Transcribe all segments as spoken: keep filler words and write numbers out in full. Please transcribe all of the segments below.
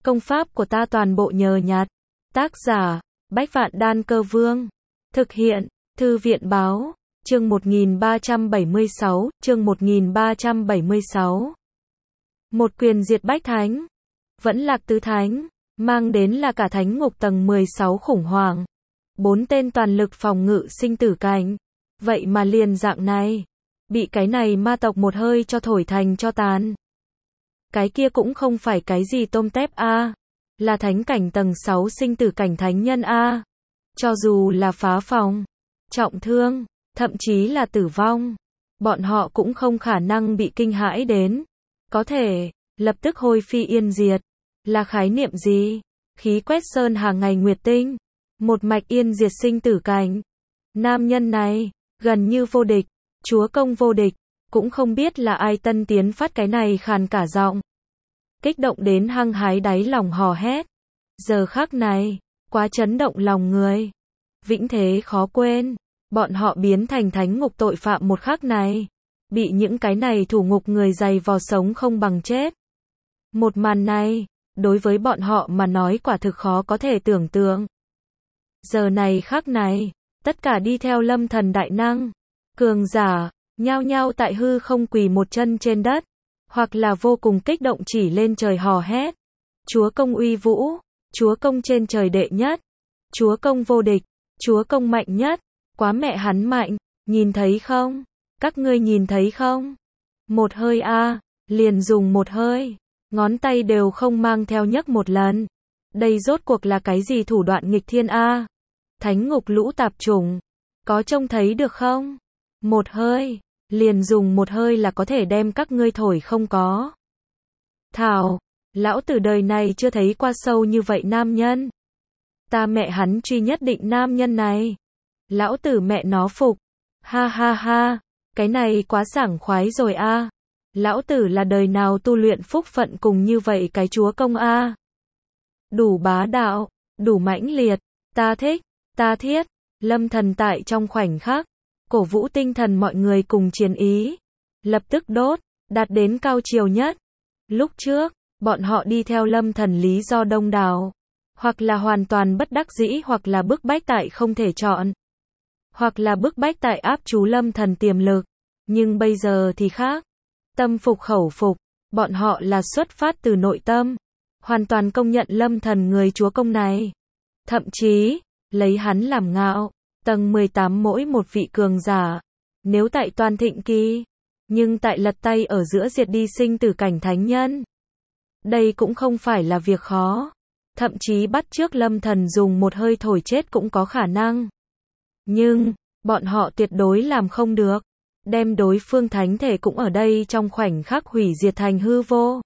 Công pháp của ta toàn bộ nhờ nhặt. Tác giả, Bách Vạn Đan Cơ Vương. Thực hiện, Thư viện báo, chương một nghìn ba trăm bảy mươi sáu, chương một nghìn ba trăm bảy mươi sáu. Một quyền diệt bách thánh, vẫn lạc tứ thánh, mang đến là cả thánh ngục tầng mười sáu khủng hoảng. Bốn tên toàn lực phòng ngự sinh tử cảnh. Vậy mà liền dạng này, bị cái này ma tộc một hơi cho thổi thành cho tàn. Cái kia cũng không phải cái gì tôm tép a, là thánh cảnh tầng sáu sinh tử cảnh thánh nhân a. Cho dù là phá phòng, trọng thương, thậm chí là tử vong, bọn họ cũng không khả năng bị kinh hãi đến. Có thể, lập tức hôi phi yên diệt. Là khái niệm gì? Khí quét sơn hàng ngày nguyệt tinh. Một mạch yên diệt sinh tử cảnh. Nam nhân này, gần như vô địch, chúa công vô địch, cũng không biết là ai tân tiến phát cái này khàn cả giọng. Kích động đến hăng hái đáy lòng hò hét. Giờ khắc này, quá chấn động lòng người. Vĩnh thế khó quên, bọn họ biến thành thánh ngục tội phạm một khắc này. Bị những cái này thủ ngục người dày vò sống không bằng chết. Một màn này, đối với bọn họ mà nói quả thực khó có thể tưởng tượng. Giờ này khắc này, tất cả đi theo lâm thần đại năng, cường giả, nhao nhao tại hư không quỳ một chân trên đất, hoặc là vô cùng kích động chỉ lên trời hò hét. Chúa công uy vũ, chúa công trên trời đệ nhất, chúa công vô địch, chúa công mạnh nhất, quá mẹ hắn mạnh, nhìn thấy không? Các ngươi nhìn thấy không? Một hơi a, liền dùng một hơi, ngón tay đều không mang theo nhấc một lần. Đây rốt cuộc là cái gì thủ đoạn nghịch thiên a? Thánh ngục lũ tạp chủng, có trông thấy được không? Một hơi, liền dùng một hơi là có thể đem các ngươi thổi không có. Thảo, lão tử đời này chưa thấy qua sâu như vậy nam nhân. Ta mẹ hắn truy nhất định nam nhân này. Lão tử mẹ nó phục. Ha ha ha, cái này quá sảng khoái rồi a. Lão tử là đời nào tu luyện phúc phận cùng như vậy cái chúa công a. Đủ bá đạo, đủ mãnh liệt, ta thích, ta thiết. Lâm thần tại trong khoảnh khắc, cổ vũ tinh thần mọi người cùng chiến ý. Lập tức đốt, đạt đến cao chiều nhất. Lúc trước, bọn họ đi theo lâm thần lý do đông đảo. Hoặc là hoàn toàn bất đắc dĩ hoặc là bức bách tại không thể chọn. Hoặc là bức bách tại áp chú lâm thần tiềm lực. Nhưng bây giờ thì khác. Tâm phục khẩu phục, bọn họ là xuất phát từ nội tâm. Hoàn toàn công nhận lâm thần người chúa công này. Thậm chí, lấy hắn làm ngạo. Tầng mười tám mỗi một vị cường giả. Nếu tại toàn thịnh kỳ. Nhưng tại lật tay ở giữa diệt đi sinh tử cảnh thánh nhân. Đây cũng không phải là việc khó. Thậm chí bắt chước lâm thần dùng một hơi thổi chết cũng có khả năng. Nhưng, bọn họ tuyệt đối làm không được. Đem đối phương thánh thể cũng ở đây trong khoảnh khắc hủy diệt thành hư vô.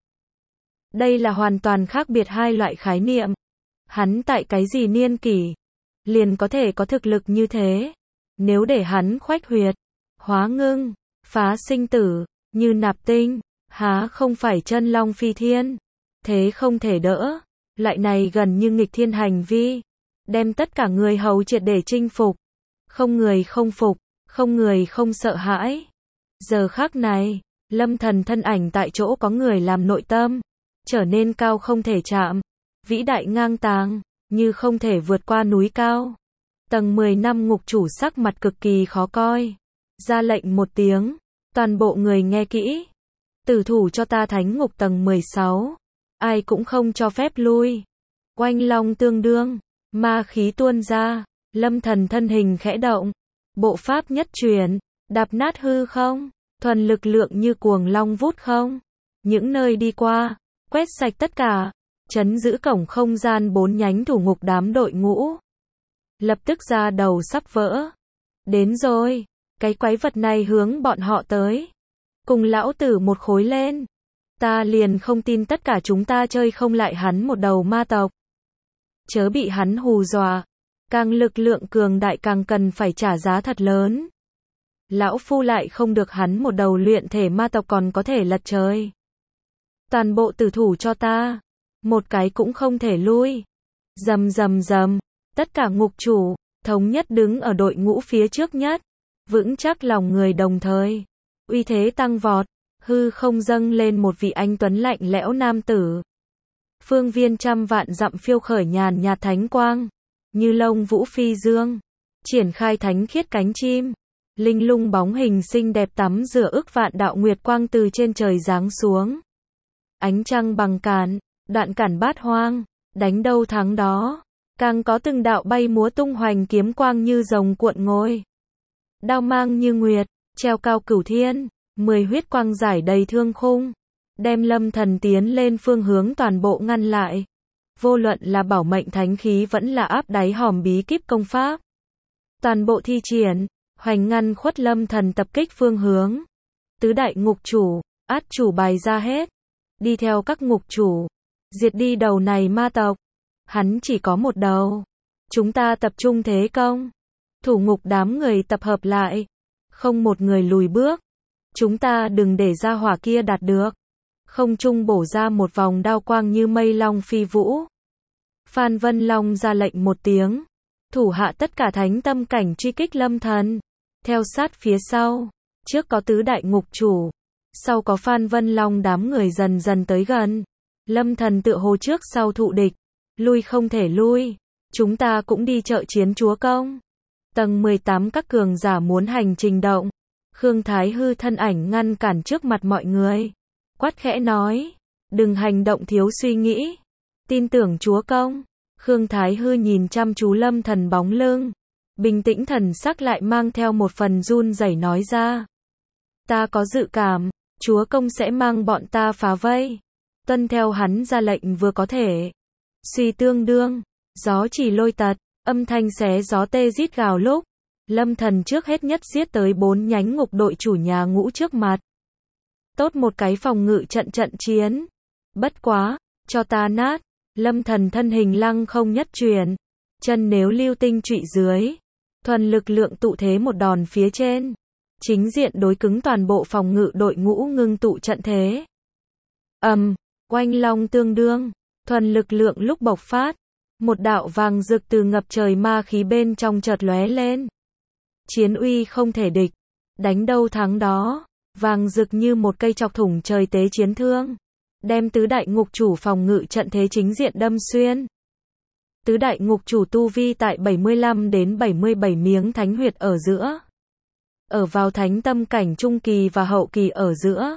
Đây là hoàn toàn khác biệt hai loại khái niệm. Hắn tại cái gì niên kỷ, liền có thể có thực lực như thế. Nếu để hắn khoách huyệt, hóa ngưng, phá sinh tử, như nạp tinh, há không phải chân long phi thiên. Thế không thể đỡ. Loại này gần như nghịch thiên hành vi. Đem tất cả người hầu triệt để chinh phục. Không người không phục, không người không sợ hãi. Giờ khắc này, lâm thần thân ảnh tại chỗ có người làm nội tâm. Trở nên cao không thể chạm. Vĩ đại ngang tàng, như không thể vượt qua núi cao. Tầng mười năm ngục chủ sắc mặt cực kỳ khó coi. Ra lệnh một tiếng, toàn bộ người nghe kỹ. Tử thủ cho ta thánh ngục tầng mười sáu. Ai cũng không cho phép lui. Oanh long tương đương, ma khí tuôn ra, lâm thần thân hình khẽ động. Bộ pháp nhất truyền, đạp nát hư không, thuần lực lượng như cuồng long vút không. Những nơi đi qua, quét sạch tất cả, chấn giữ cổng không gian bốn nhánh thủ ngục đám đội ngũ. Lập tức ra đầu sắp vỡ. Đến rồi, cái quái vật này hướng bọn họ tới. Cùng lão tử một khối lên. Ta liền không tin tất cả chúng ta chơi không lại hắn một đầu ma tộc. Chớ bị hắn hù dọa. Càng lực lượng cường đại càng cần phải trả giá thật lớn. Lão phu lại không được hắn một đầu luyện thể ma tộc còn có thể lật trời. Toàn bộ tử thủ cho ta. Một cái cũng không thể lui. Rầm rầm rầm. Tất cả ngục chủ, thống nhất đứng ở đội ngũ phía trước nhất. Vững chắc lòng người đồng thời. Uy thế tăng vọt. Hư không dâng lên một vị anh tuấn lạnh lẽo nam tử. phương viên trăm vạn dặm phiêu khởi nhàn nhạt thánh quang, như lông vũ phi dương, triển khai thánh khiết cánh chim, linh lung bóng hình xinh đẹp tắm rửa ức vạn đạo nguyệt quang từ trên trời giáng xuống. Ánh trăng bằng càn, đoạn cản bát hoang, đánh đâu thắng đó, càng có từng đạo bay múa tung hoành kiếm quang như rồng cuộn ngôi. Đao mang như nguyệt, treo cao cửu thiên, mười huyết quang giải đầy thương khung, đem Lâm Thần tiến lên phương hướng toàn bộ ngăn lại. Vô luận là bảo mệnh thánh khí vẫn là áp đáy hòm bí kíp công pháp, toàn bộ thi triển, hoành ngăn khuất Lâm Thần tập kích phương hướng. Tứ đại ngục chủ, át chủ bài ra hết, đi theo các ngục chủ, diệt đi đầu này ma tộc. Hắn chỉ có một đầu. Chúng ta tập trung thế công. Thủ ngục đám người tập hợp lại, không một người lùi bước. Chúng ta đừng để ra hỏa kia đạt được. Không trung bổ ra một vòng đao quang như mây long phi vũ. Phan Vân Long ra lệnh một tiếng, thủ hạ tất cả thánh tâm cảnh truy kích Lâm Thần. Theo sát phía sau, trước có tứ đại ngục chủ, sau có Phan Vân Long, đám người dần dần tới gần. Lâm Thần tựa hồ trước sau thụ địch, lui không thể lui. Chúng ta cũng đi trợ chiến chúa công. Tầng mười tám các cường giả muốn hành trình động. Khương Thái Hư thân ảnh ngăn cản trước mặt mọi người, quát khẽ nói, đừng hành động thiếu suy nghĩ, tin tưởng chúa công. Khương Thái Hư nhìn chăm chú Lâm Thần bóng lưng, bình tĩnh thần sắc lại mang theo một phần run rẩy nói ra, ta có dự cảm, chúa công sẽ mang bọn ta phá vây, tuân theo hắn ra lệnh vừa có thể. Suy tương đương, gió chỉ lôi tật, âm thanh xé gió tê rít gào lúc, Lâm Thần trước hết nhất giết tới bốn nhánh ngục đội chủ nhà ngũ trước mặt. Tốt một cái phòng ngự trận trận chiến. Bất quá, cho ta nát. Lâm Thần thân hình lăng không nhất chuyển, chân nếu lưu tinh trụy dưới, thuần lực lượng tụ thế một đòn phía trên, chính diện đối cứng toàn bộ phòng ngự đội ngũ ngưng tụ trận thế. Ầm, um, oanh long tương đương, thuần lực lượng lúc bộc phát, một đạo vàng rực từ ngập trời ma khí bên trong chợt lóe lên. Chiến uy không thể địch, đánh đâu thắng đó, vàng rực như một cây chọc thủng trời tế chiến thương, đem tứ đại ngục chủ phòng ngự trận thế chính diện đâm xuyên. Tứ đại ngục chủ tu vi tại bảy mươi lăm đến bảy mươi bảy miếng thánh huyệt ở giữa, ở vào thánh tâm cảnh trung kỳ và hậu kỳ ở giữa.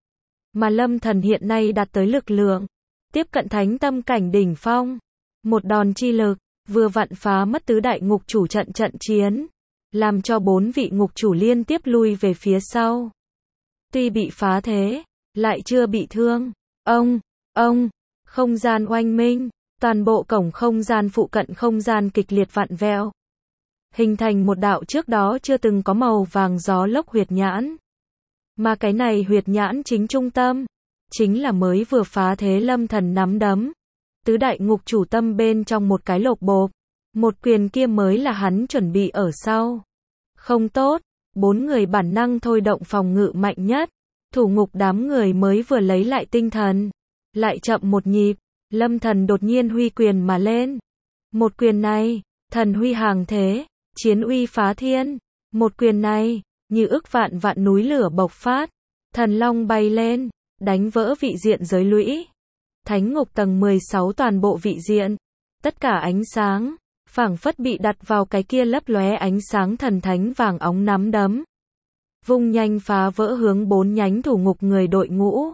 Mà Lâm Thần hiện nay đạt tới lực lượng tiếp cận thánh tâm cảnh đỉnh phong, một đòn chi lực vừa vặn phá mất tứ đại ngục chủ trận trận chiến, làm cho bốn vị ngục chủ liên tiếp lui về phía sau. Tuy bị phá thế, lại chưa bị thương. Ông, ông, không gian oanh minh, toàn bộ cổng không gian phụ cận không gian kịch liệt vặn vẹo, hình thành một đạo trước đó chưa từng có màu vàng gió lốc huyệt nhãn. Mà cái này huyệt nhãn chính trung tâm, chính là mới vừa phá thế Lâm Thần nắm đấm. Tứ đại ngục chủ tâm bên trong một cái lột bộp, một quyền kia mới là hắn chuẩn bị ở sau. Không tốt, bốn người bản năng thôi động phòng ngự mạnh nhất. Thủ ngục đám người mới vừa lấy lại tinh thần, lại chậm một nhịp, Lâm Thần đột nhiên huy quyền mà lên. Một quyền này, thần huy hàng thế, chiến uy phá thiên. Một quyền này, như ức vạn vạn núi lửa bộc phát, thần long bay lên, đánh vỡ vị diện giới lũy. Thánh ngục tầng mười sáu toàn bộ vị diện, tất cả ánh sáng, phảng phất bị đặt vào cái kia lấp lóe ánh sáng thần thánh vàng óng nắm đấm. Vung nhanh phá vỡ hướng bốn nhánh thủ ngục người đội ngũ.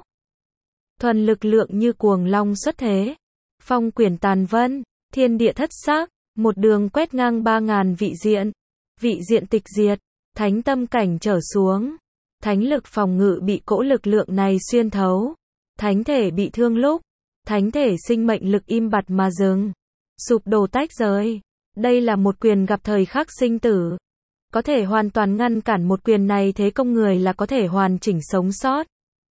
Thuần lực lượng như cuồng long xuất thế. Phong quyển tàn vân, thiên địa thất xác, một đường quét ngang ba ngàn vị diện. Vị diện tịch diệt, thánh tâm cảnh trở xuống. Thánh lực phòng ngự bị cỗ lực lượng này xuyên thấu. Thánh thể bị thương lúc, thánh thể sinh mệnh lực im bặt mà dừng. Sụp đổ tách rời. Đây là một quyền gặp thời khắc sinh tử. Có thể hoàn toàn ngăn cản một quyền này thế công người là có thể hoàn chỉnh sống sót.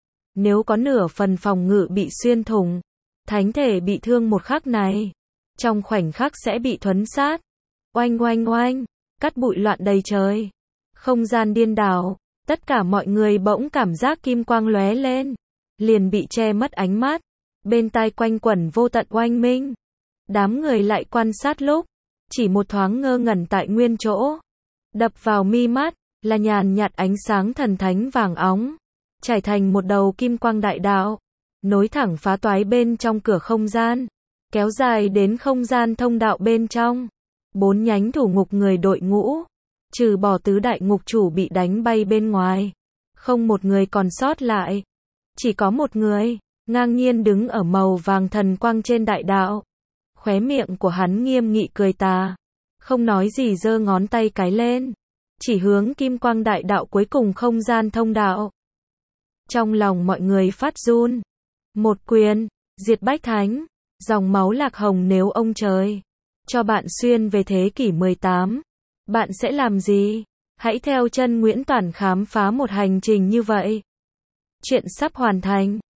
Nếu có nửa phần phòng ngự bị xuyên thủng, thánh thể bị thương một khắc này, trong khoảnh khắc sẽ bị thuấn sát. Oanh oanh oanh, cát bụi loạn đầy trời. Không gian điên đảo, tất cả mọi người bỗng cảm giác kim quang lóe lên, liền bị che mất ánh mắt. Bên tai quanh quẩn vô tận oanh minh. Đám người lại quan sát lúc, chỉ một thoáng ngơ ngẩn tại nguyên chỗ. Đập vào mi mắt, là nhàn nhạt ánh sáng thần thánh vàng óng, trải thành một đầu kim quang đại đạo. nối thẳng phá toái bên trong cửa không gian, kéo dài đến không gian thông đạo bên trong. Bốn nhánh thủ ngục người đội ngũ, trừ bỏ tứ đại ngục chủ bị đánh bay bên ngoài, không một người còn sót lại. Chỉ có một người, ngang nhiên đứng ở màu vàng thần quang trên đại đạo. Khóe miệng của hắn nghiêm nghị cười tà, không nói gì giơ ngón tay cái lên, chỉ hướng kim quang đại đạo cuối cùng không gian thông đạo. Trong lòng mọi người phát run. Một quyền, diệt bách thánh, dòng máu lạc hồng, nếu ông trời cho bạn xuyên về thế kỷ mười tám, bạn sẽ làm gì? Hãy theo chân Nguyễn Toản khám phá một hành trình như vậy. Chuyện sắp hoàn thành.